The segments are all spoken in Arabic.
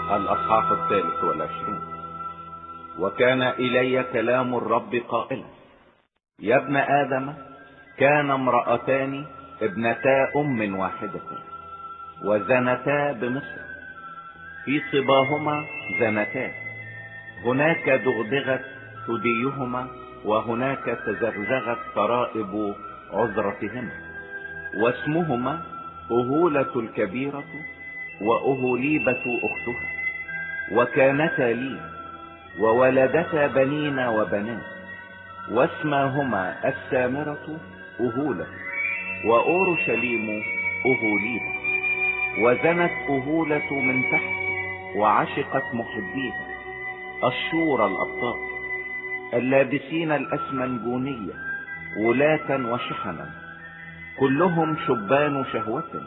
الأصحاح 23. وكان إلي كلام الرب قائلا: يا ابن آدم، كان امرأتان ابنتا أم واحدة وزنتا بمصر، في صباهما زنتا، هناك دغدغت ثديهما وهناك تزغزغت ترائب عذرتهما، واسمهما أهولة الكبيرة وأهوليبة أختها، وكانتا لي وولدتا بنين وبنات، واسماهما السامرة أهولة وأورشليم أهوليبة. وزنت أهولة من تحت وعشقت محبيها أشور الأبطال اللابسين الأسمنجونية ولاة وشحنا، كلهم شبان شهوة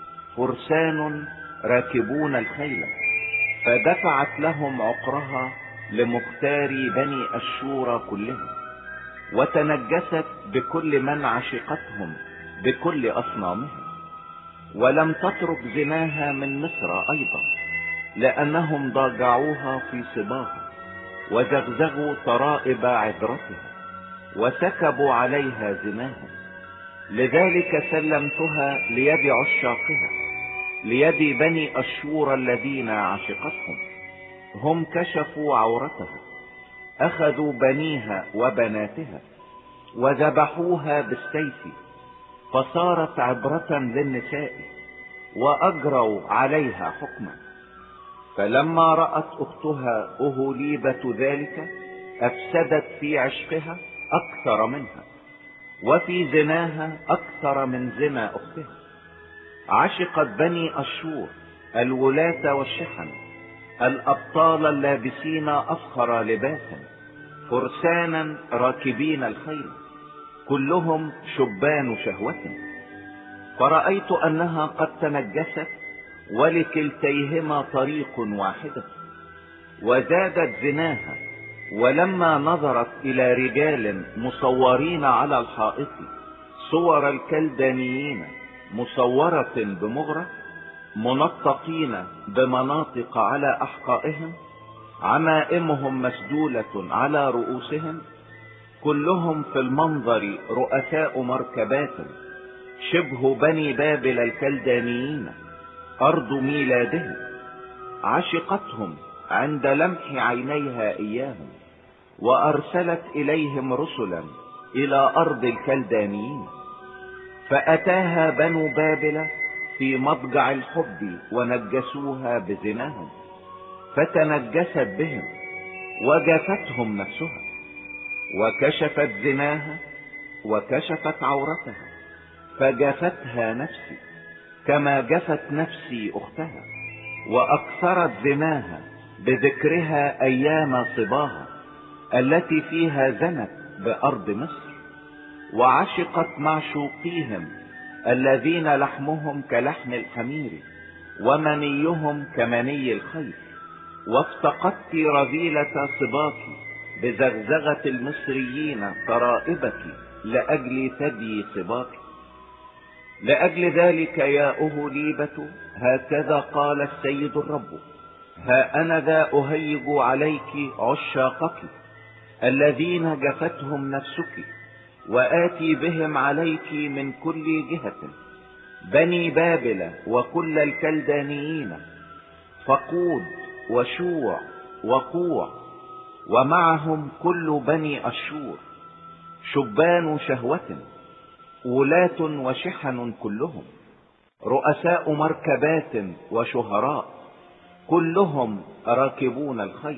فرسان راكبون الخيل، فدفعت لهم عقرها لمختار بني أشور كلهم، وتنجست بكل من عشقتهم بكل أصنامهم. ولم تترك زناها من مصر أيضا، لأنهم ضاجعوها في صباها وزغزغوا ترائب عذرتها وسكبوا عليها زناها. لذلك سلمتها ليد عشاقها، ليد بني أشور الذين عشقتهم. هم كشفوا عورتها، أخذوا بنيها وبناتها وذبحوها بالسيف، فصارت عبرة للنساء وأجروا عليها حكما. فلما رأت أختها أهوليبة ذلك، أفسدت في عشقها أكثر منها، وفي زناها أكثر من زنا أختها. عشقت بني أشور الولاة والشحن، الأبطال اللابسين أفخر لباسا، فرسانا راكبين الخيل، كلهم شبان شهوة. فرأيت أنها قد تنجست، ولكلتيهما طريق واحدة، وزادت زناها. ولما نظرت إلى رجال مصورين على الحائط صور الكلدانيين مصورة بمغرة، منطقين بمناطق على أحقائهم، عمائمهم مسدولة على رؤوسهم، كلهم في المنظر رؤساء مركبات شبه بني بابل الكلدانيين أرض ميلادهم. عشقتهم عند لمح عينيها إياهم، وأرسلت إليهم رسلا إلى أرض الكلدانيين. فأتاها بنو بابل في مضجع الحب ونجسوها بزناهم، فتنجست بهم وجفتهم نفسها، وكشفت زناها وكشفت عورتها، فجفتها نفسي كما جفت نفسي أختها، وأكثرت زناها بذكرها أيام صباها التي فيها زنت بأرض مصر. وعشقت معشوقيهم الذين لحمهم كلحم الحمير ومنيهم كمني الخيل. وافتقدت رذيلة صباك بزغزغة المصريين ترائبك لأجل ثدي صباك. لأجل ذلك يا أهوليبة، هكذا قال السيد الرب: ها أنا ذا أهيج عليك عشاقك الذين جفتهم نفسك، وآتي بهم عليك من كل جهة بني بابل وكل الكلدانيين، فقود وشوع وقوع، ومعهم كل بني أشور، شبان شهوة، ولاة وشحن، كلهم رؤساء مركبات وشهراء، كلهم راكبون الخيل.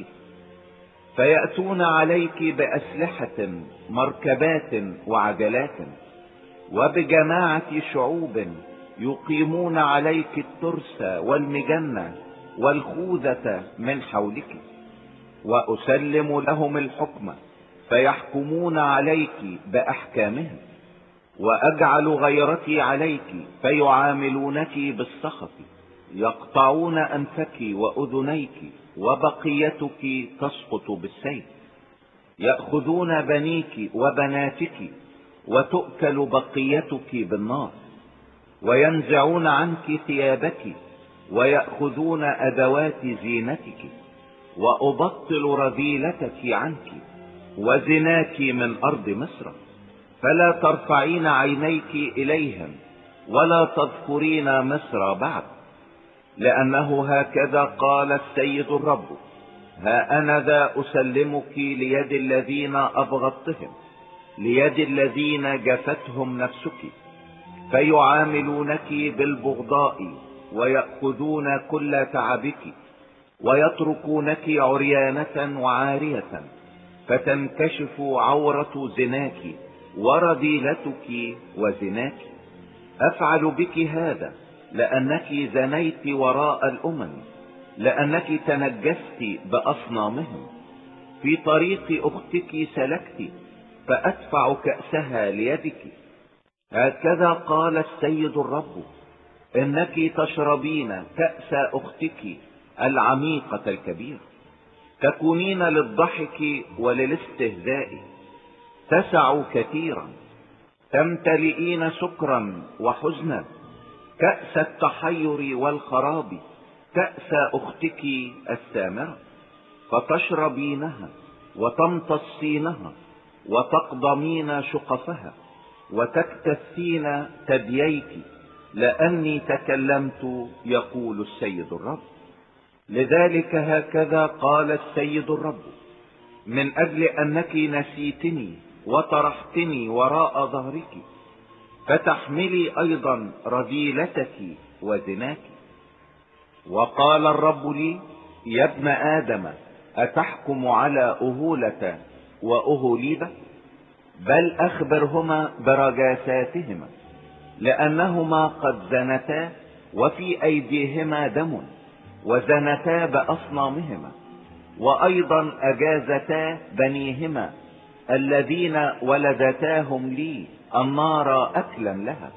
فيأتون عليك بأسلحة مركبات وعجلات، وبجماعة شعوب يقيمون عليك الترس والمجنة والخوذة من حولك. وأسلم لهم الحكم فيحكمون عليك بأحكامهم، وأجعل غيرتي عليك فيعاملونك بالسخط، يقطعون أنفك وأذنيك، وبقيتك تسقط بالسيف. يأخذون بنيك وبناتك، وتؤكل بقيتك بالنار، وينزعون عنك ثيابك ويأخذون أدوات زينتك، وأبطل رذيلتك عنك وزناك من أرض مصر، فلا ترفعين عينيك إليهم ولا تذكرين مصر بعد. لأنه هكذا قال السيد الرب: ها أنا ذا أسلمك ليد الذين أبغضتهم، ليد الذين جفتهم نفسك، فيعاملونك بالبغضاء ويأخذون كل تعبك، ويتركونك عريانة وعارية، فتنكشف عورة زناك ورذيلتك وزناك. أفعل بك هذا لأنك زنيت وراء الأمم، لأنك تنجست بأصنامهم. في طريق أختك سلكت، فأدفع كأسها ليدك. هكذا قال السيد الرب: إنك تشربين كأس أختك العميقة الكبيرة، تكونين للضحك وللاستهزاء، تسع كثيرا، تمتلئين سكرا وحزنا، كأس التحير والخراب، كأس أختك السامرة، فتشربينها وتمتصينها وتقضمين شقفها وتكتثين ثدييك، لأني تكلمت يقول السيد الرب. لذلك هكذا قال السيد الرب: من أجل أنك نسيتني وطرحتني وراء ظهرك، فتحملي أيضا رذيلتك وزناك. وقال الرب لي: يا ابن آدم، أتحكم على أهولة وأهوليبة؟ بل أخبرهما برجاساتهما، لأنهما قد زنتا وفي أيديهما دم، وزنتا بأصنامهما، وأيضا أجازتا بنيهما الذين ولدتاهم لي النار أكلا لها،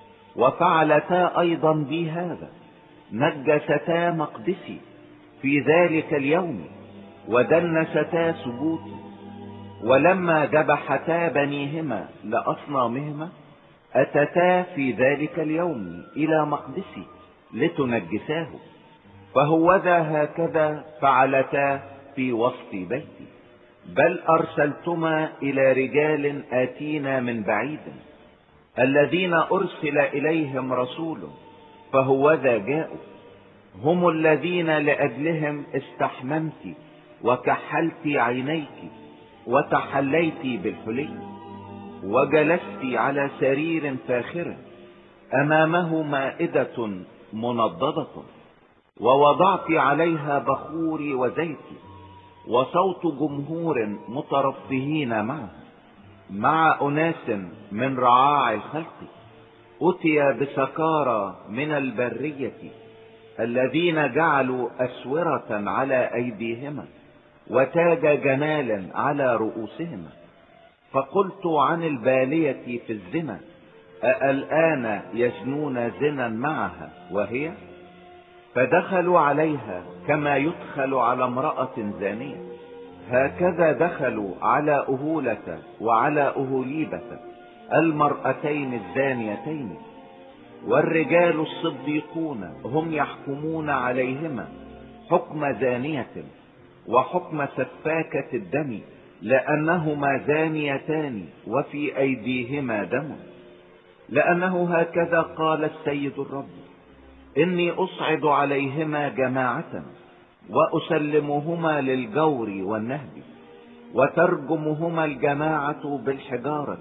وفعلتا أيضا بي هذا، نجستا مقدسي في ذلك اليوم، ودنستا سجودي. ولما ذبحتا بنيهما لأصنامهما، أتتا في ذلك اليوم إلى مقدسي لتنجساه، فهوذا هكذا فعلتا في وسط بيتي. بل أرسلتما إلى رجال آتينا من بعيد، الذين أرسل إليهم رسول، فهوذا جاءوا، هم الذين لأجلهم استحممت وكحلت عينيك وتحليت بالحلي، وجلست على سرير فاخر، أمامه مائدة منضدة، ووضعت عليها بخوري وزيتي، وصوت جمهور مترفهين معه، مع أناس من رعاع الخلق، أتي بسكارى من البرية، الذين جعلوا أسورة على أيديهما وتاج جمال على رؤوسهما. فقلت عن البالية في الزنا: أالآن يزنون زنا معها وهي؟ فدخلوا عليها كما يدخل على امرأة زانية، هكذا دخلوا على أهولة وعلى أهوليبة المرأتين الزانيتين. والرجال الصديقون هم يحكمون عليهما حكم زانية وحكم سفاكة الدم، لأنهما زانيتان وفي أيديهما دم. لأنه هكذا قال السيد الرب: إني أصعد عليهما جماعة، وأسلمهما للجور والنهب، وترجمهما الجماعة بالحجارة،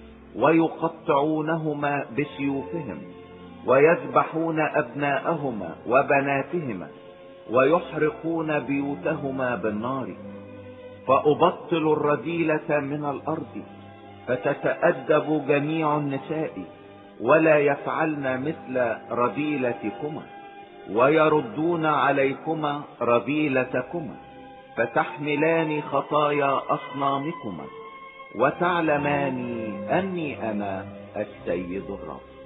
ويقطعونهما بسيوفهم، ويذبحون أبناءهما وبناتهما، ويحرقون بيوتهما بالنار. فأبطل الرذيلة من الأرض، فتتأدب جميع النساء، ولا يفعلن مثل رذيلتكما، ويردون عليكما رذيلتكما، فتحملان خطايا أصنامكما، وتعلمان أني أنا السيد الرب.